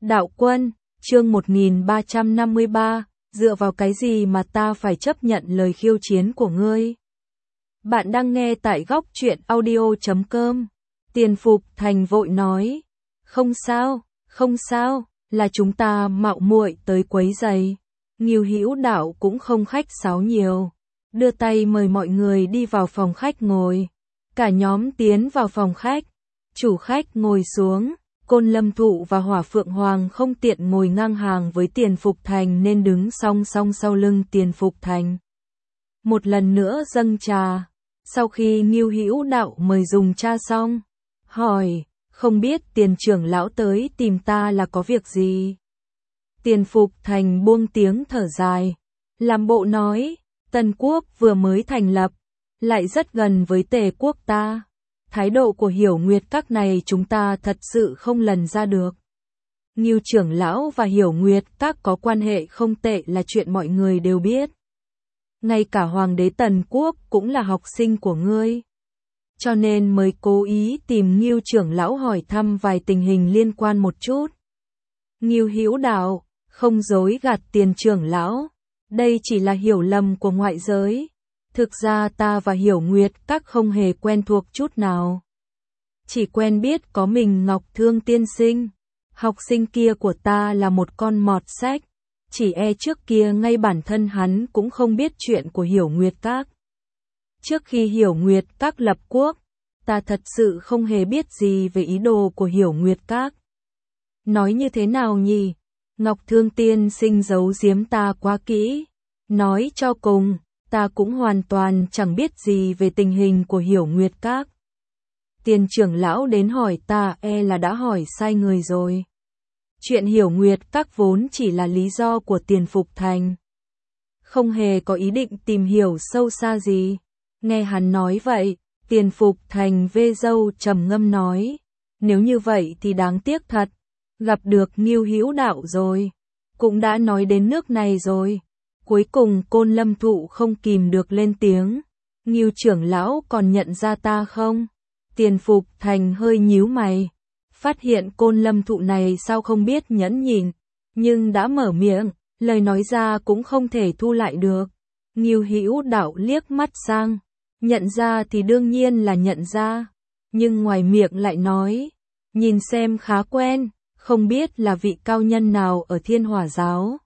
Đạo Quân, chương 1353, dựa vào cái gì mà ta phải chấp nhận lời khiêu chiến của ngươi? Bạn đang nghe tại góc truyện audio.com. Tiền Phục Thành vội nói, không sao, là chúng ta mạo muội tới quấy rầy. Ngưu Hữu Đạo cũng không khách sáo nhiều, đưa tay mời mọi người đi vào phòng khách ngồi. Cả nhóm tiến vào phòng khách, chủ khách ngồi xuống. Côn Lâm Thụ và Hỏa Phượng Hoàng không tiện ngồi ngang hàng với Tiền Phục Thành nên đứng song song sau lưng Tiền Phục Thành. Một lần nữa dâng trà, sau khi Ngưu Hữu Đạo mời dùng trà xong, hỏi, không biết Tiền trưởng lão tới tìm ta là có việc gì? Tiền Phục Thành buông tiếng thở dài, làm bộ nói, Tần Quốc vừa mới thành lập, lại rất gần với Tề Quốc ta. Thái độ của Hiểu Nguyệt Các này chúng ta thật sự không lần ra được. Ngưu trưởng lão và Hiểu Nguyệt Các có quan hệ không tệ là chuyện mọi người đều biết. Ngay cả Hoàng đế Tần Quốc cũng là học sinh của ngươi. Cho nên mới cố ý tìm Ngưu trưởng lão hỏi thăm vài tình hình liên quan một chút. Ngưu Hữu Đạo, không dối gạt Tiền trưởng lão. Đây chỉ là hiểu lầm của ngoại giới. Thực ra ta và Hiểu Nguyệt Các không hề quen thuộc chút nào. Chỉ quen biết có mình Ngọc Thương tiên sinh. Học sinh kia của ta là một con mọt sách. Chỉ trước kia ngay bản thân hắn cũng không biết chuyện của Hiểu Nguyệt Các. Trước khi Hiểu Nguyệt Các lập quốc, ta thật sự không hề biết gì về ý đồ của Hiểu Nguyệt Các. Nói như thế nào nhỉ? Ngọc Thương tiên sinh giấu giếm ta quá kỹ. Nói cho cùng, ta cũng hoàn toàn chẳng biết gì về tình hình của Hiểu Nguyệt Các. Tiền trưởng lão đến hỏi ta là đã hỏi sai người rồi. Chuyện Hiểu Nguyệt Các vốn chỉ là lý do của Tiền Phục Thành. Không hề có ý định tìm hiểu sâu xa gì. Nghe hắn nói vậy, Tiền Phục Thành vê râu trầm ngâm nói. Nếu như vậy thì đáng tiếc thật. Gặp được Ngưu Hữu Đạo rồi. Cũng đã nói đến nước này rồi. Cuối cùng Côn Lâm Thụ không kìm được lên tiếng. Ngưu trưởng lão còn nhận ra ta không? Tiền Phục Thành hơi nhíu mày. Phát hiện Côn Lâm Thụ này sao không biết nhẫn nhịn. Nhưng đã mở miệng, lời nói ra cũng không thể thu lại được. Ngưu Hữu Đạo liếc mắt sang. Nhận ra thì đương nhiên là nhận ra. Nhưng ngoài miệng lại nói. Nhìn xem khá quen, không biết là vị cao nhân nào ở Thiên Hỏa Giáo.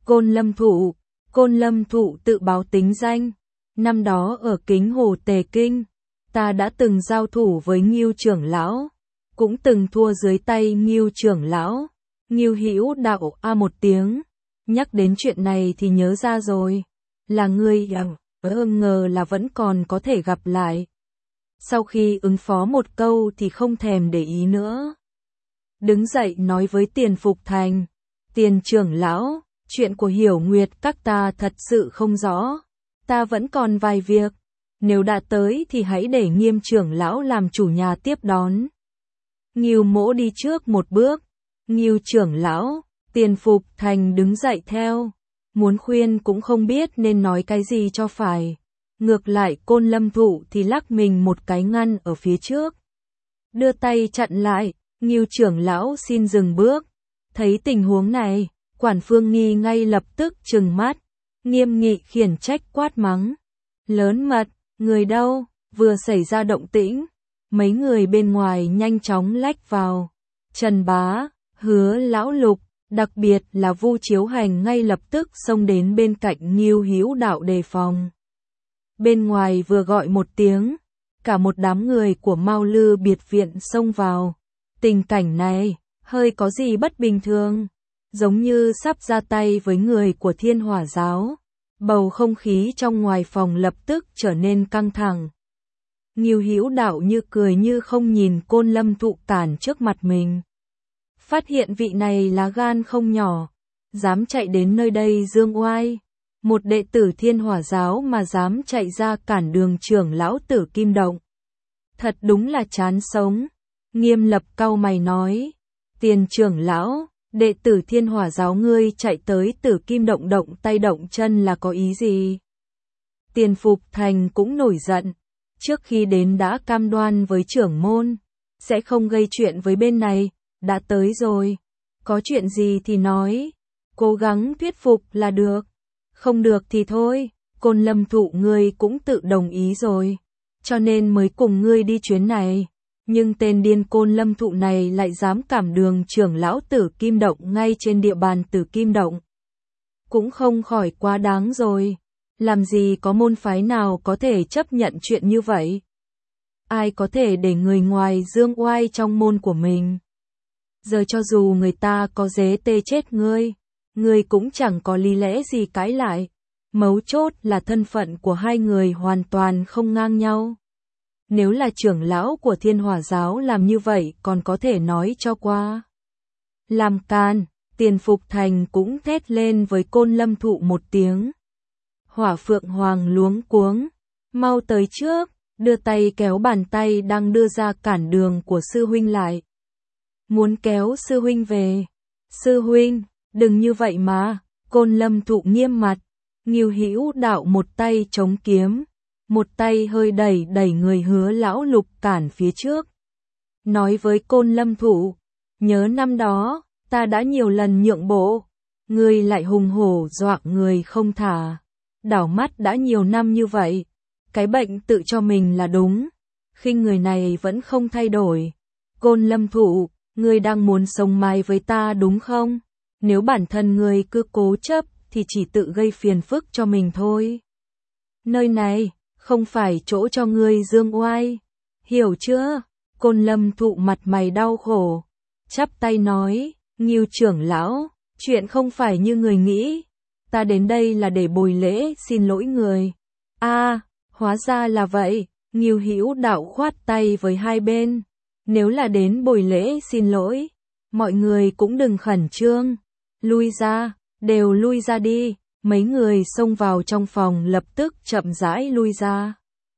Côn Lâm Thụ tự báo tính danh. Năm đó ở Kính Hồ Tề Kinh, ta đã từng giao thủ với Ngưu trưởng lão, cũng từng thua dưới tay Ngưu trưởng lão. Ngưu Hữu Đạo một tiếng, nhắc đến chuyện này thì nhớ ra rồi, là ngươi ngờ là vẫn còn có thể gặp lại. Sau khi ứng phó một câu thì không thèm để ý nữa. Đứng dậy nói với Tiền Phục Thành, Tiền trưởng lão, chuyện của Hiểu Nguyệt Các ta thật sự không rõ. Ta vẫn còn vài việc. Nếu đã tới thì hãy để Nghiêm trưởng lão làm chủ nhà tiếp đón. Ngưu mỗ đi trước một bước. Ngưu trưởng lão, Tiền Phục Thành đứng dậy theo. Muốn khuyên cũng không biết nên nói cái gì cho phải. Ngược lại Côn Lâm Thụ thì lắc mình một cái ngăn ở phía trước. Đưa tay chặn lại, Ngưu trưởng lão xin dừng bước. Thấy tình huống này, Quản Phương Nghi ngay lập tức trừng mắt, nghiêm nghị khiển trách quát mắng. Lớn mật, người đâu? Vừa xảy ra động tĩnh, mấy người bên ngoài nhanh chóng lách vào. Trần Bá, Hứa lão Lục, đặc biệt là Vu Chiếu Hành ngay lập tức xông đến bên cạnh Ngưu Hữu Đạo đề phòng. Bên ngoài vừa gọi một tiếng, cả một đám người của Mao Lư biệt viện xông vào. Tình cảnh này, hơi có gì bất bình thường. Giống như sắp ra tay với người của Thiên Hỏa Giáo. Bầu không khí trong ngoài phòng lập tức trở nên căng thẳng. Ngưu Hữu Đạo như cười như không nhìn Côn Lâm Thụ cản trước mặt mình. Phát hiện vị này lá gan không nhỏ, dám chạy đến nơi đây dương oai. Một đệ tử Thiên Hỏa Giáo mà dám chạy ra cản đường trưởng lão Tử Kim Động. Thật đúng là chán sống. Nghiêm Lập cau mày nói, Tiền trưởng lão, đệ tử Thiên Hỏa Giáo ngươi chạy tới Tử Kim Động động tay động chân là có ý gì? Tiền Phục Thành cũng nổi giận, trước khi đến đã cam đoan với trưởng môn, sẽ không gây chuyện với bên này, đã tới rồi, có chuyện gì thì nói, cố gắng thuyết phục là được, không được thì thôi, Côn Lâm Thụ ngươi cũng tự đồng ý rồi, cho nên mới cùng ngươi đi chuyến này. Nhưng tên điên Côn Lâm Thụ này lại dám cản đường trưởng lão Tử Kim Động ngay trên địa bàn Tử Kim Động. Cũng không khỏi quá đáng rồi, làm gì có môn phái nào có thể chấp nhận chuyện như vậy. Ai có thể để người ngoài dương oai trong môn của mình. Giờ cho dù người ta có dế tê chết ngươi cũng chẳng có lý lẽ gì cãi lại. Mấu chốt là thân phận của hai người hoàn toàn không ngang nhau. Nếu là trưởng lão của Thiên Hỏa Giáo làm như vậy còn có thể nói cho qua. Làm can, Tiền Phục Thành cũng thét lên với Côn Lâm Thụ một tiếng. Hỏa Phượng Hoàng luống cuống, mau tới trước, đưa tay kéo bàn tay đang đưa ra cản đường của sư huynh lại. Muốn kéo sư huynh về. Sư huynh, đừng như vậy mà, Côn Lâm Thụ nghiêm mặt. Ngưu Hữu Đạo một tay chống kiếm, một tay hơi đẩy người Hứa lão lục cản phía trước. Nói với Côn Lâm Thụ, nhớ năm đó, ta đã nhiều lần nhượng bộ, ngươi lại hùng hổ dọa người không thả. Đảo mắt đã nhiều năm như vậy, cái bệnh tự cho mình là đúng, khinh người này vẫn không thay đổi. Côn Lâm Thụ, ngươi đang muốn sống mái với ta đúng không? Nếu bản thân ngươi cứ cố chấp thì chỉ tự gây phiền phức cho mình thôi. Nơi này không phải chỗ cho ngươi dương oai, hiểu chưa? Côn Lâm Thụ mặt mày đau khổ, chắp tay nói, Ngưu trưởng lão, chuyện không phải như người nghĩ, ta đến đây là để bồi lễ xin lỗi người. Hóa ra là vậy. Ngưu Hữu Đạo khoát tay với hai bên, nếu là đến bồi lễ xin lỗi, mọi người cũng đừng khẩn trương, lui ra, đều lui ra đi. Mấy người xông vào trong phòng lập tức chậm rãi lui ra,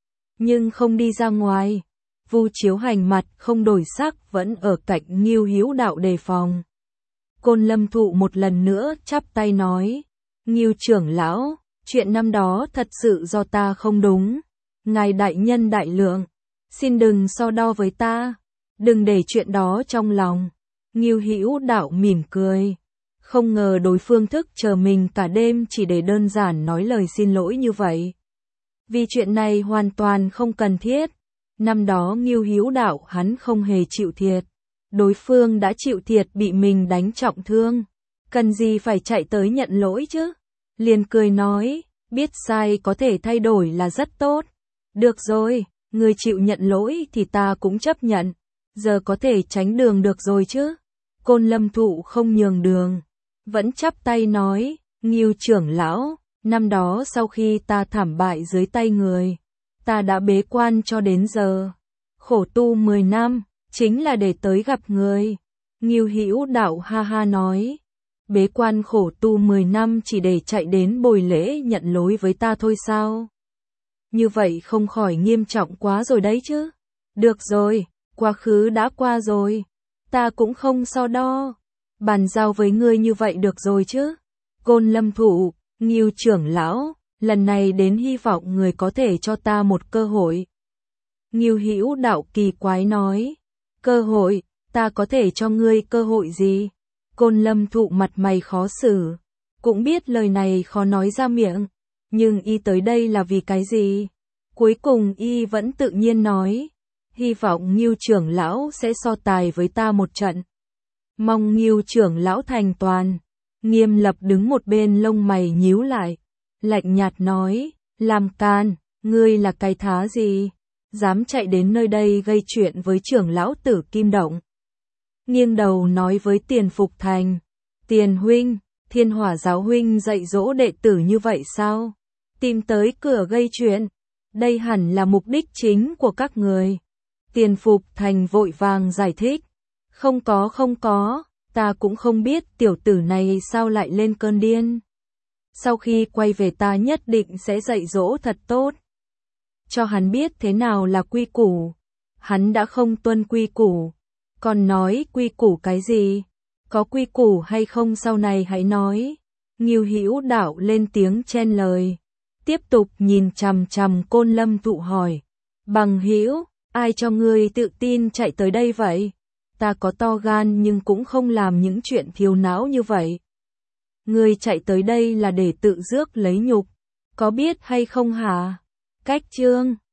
nhưng không đi ra ngoài. Vu Chiếu Hành mặt không đổi sắc vẫn ở cạnh Ngưu Hữu Đạo đề phòng. Côn Lâm Thụ một lần nữa chắp tay nói, Ngưu trưởng lão, chuyện năm đó thật sự do ta không đúng, ngài đại nhân đại lượng, xin đừng so đo với ta, đừng để chuyện đó trong lòng. Ngưu Hữu Đạo mỉm cười, không ngờ đối phương thức chờ mình cả đêm chỉ để đơn giản nói lời xin lỗi như vậy. Vì chuyện này hoàn toàn không cần thiết. Năm đó Ngưu Hữu Đạo hắn không hề chịu thiệt, đối phương đã chịu thiệt bị mình đánh trọng thương, cần gì phải chạy tới nhận lỗi chứ. Liền cười nói, biết sai có thể thay đổi là rất tốt. Được rồi, người chịu nhận lỗi thì ta cũng chấp nhận, giờ có thể tránh đường được rồi chứ. Côn Lâm Thụ không nhường đường, vẫn chắp tay nói, Ngưu trưởng lão, năm đó sau khi ta thảm bại dưới tay người, ta đã bế quan cho đến giờ, khổ tu 10 năm, chính là để tới gặp người. Ngưu Hữu Đạo ha ha nói, bế quan khổ tu 10 năm chỉ để chạy đến bồi lễ nhận lỗi với ta thôi sao? Như vậy không khỏi nghiêm trọng quá rồi đấy chứ. Được rồi, quá khứ đã qua rồi, ta cũng không so đo, bàn giao với ngươi như vậy được rồi chứ. Côn Lâm Thụ, Ngưu trưởng lão, lần này đến hy vọng người có thể cho ta một cơ hội. Ngưu Hữu Đạo kỳ quái nói, cơ hội, ta có thể cho ngươi cơ hội gì? Côn Lâm Thụ mặt mày khó xử, cũng biết lời này khó nói ra miệng, nhưng y tới đây là vì cái gì? Cuối cùng y vẫn tự nhiên nói, hy vọng Ngưu trưởng lão sẽ so tài với ta một trận. Mong Ngưu trưởng lão thành toàn. Nghiêm Lập đứng một bên lông mày nhíu lại, lạnh nhạt nói, làm can, ngươi là cái thá gì? Dám chạy đến nơi đây gây chuyện với trưởng lão Tử Kim Động. Nghiêng đầu nói với Tiền Phục Thành, Tiền huynh, Thiên Hỏa Giáo huynh dạy dỗ đệ tử như vậy sao? Tìm tới cửa gây chuyện, đây hẳn là mục đích chính của các người. Tiền Phục Thành vội vàng giải thích, không có, ta cũng không biết tiểu tử này sao lại lên cơn điên. Sau khi quay về ta nhất định sẽ dạy dỗ thật tốt, cho hắn biết thế nào là quy củ. Hắn đã không tuân quy củ, còn nói quy củ cái gì? Có quy củ hay không sau này hãy nói. Ngưu Hữu Đạo lên tiếng chen lời, tiếp tục nhìn chằm chằm Côn Lâm Thụ hỏi, bằng hữu, ai cho ngươi tự tin chạy tới đây vậy? ta có to gan nhưng cũng không làm những chuyện thiếu não như vậy. Ngươi chạy tới đây là để tự rước lấy nhục, có biết hay không hả? Cách chương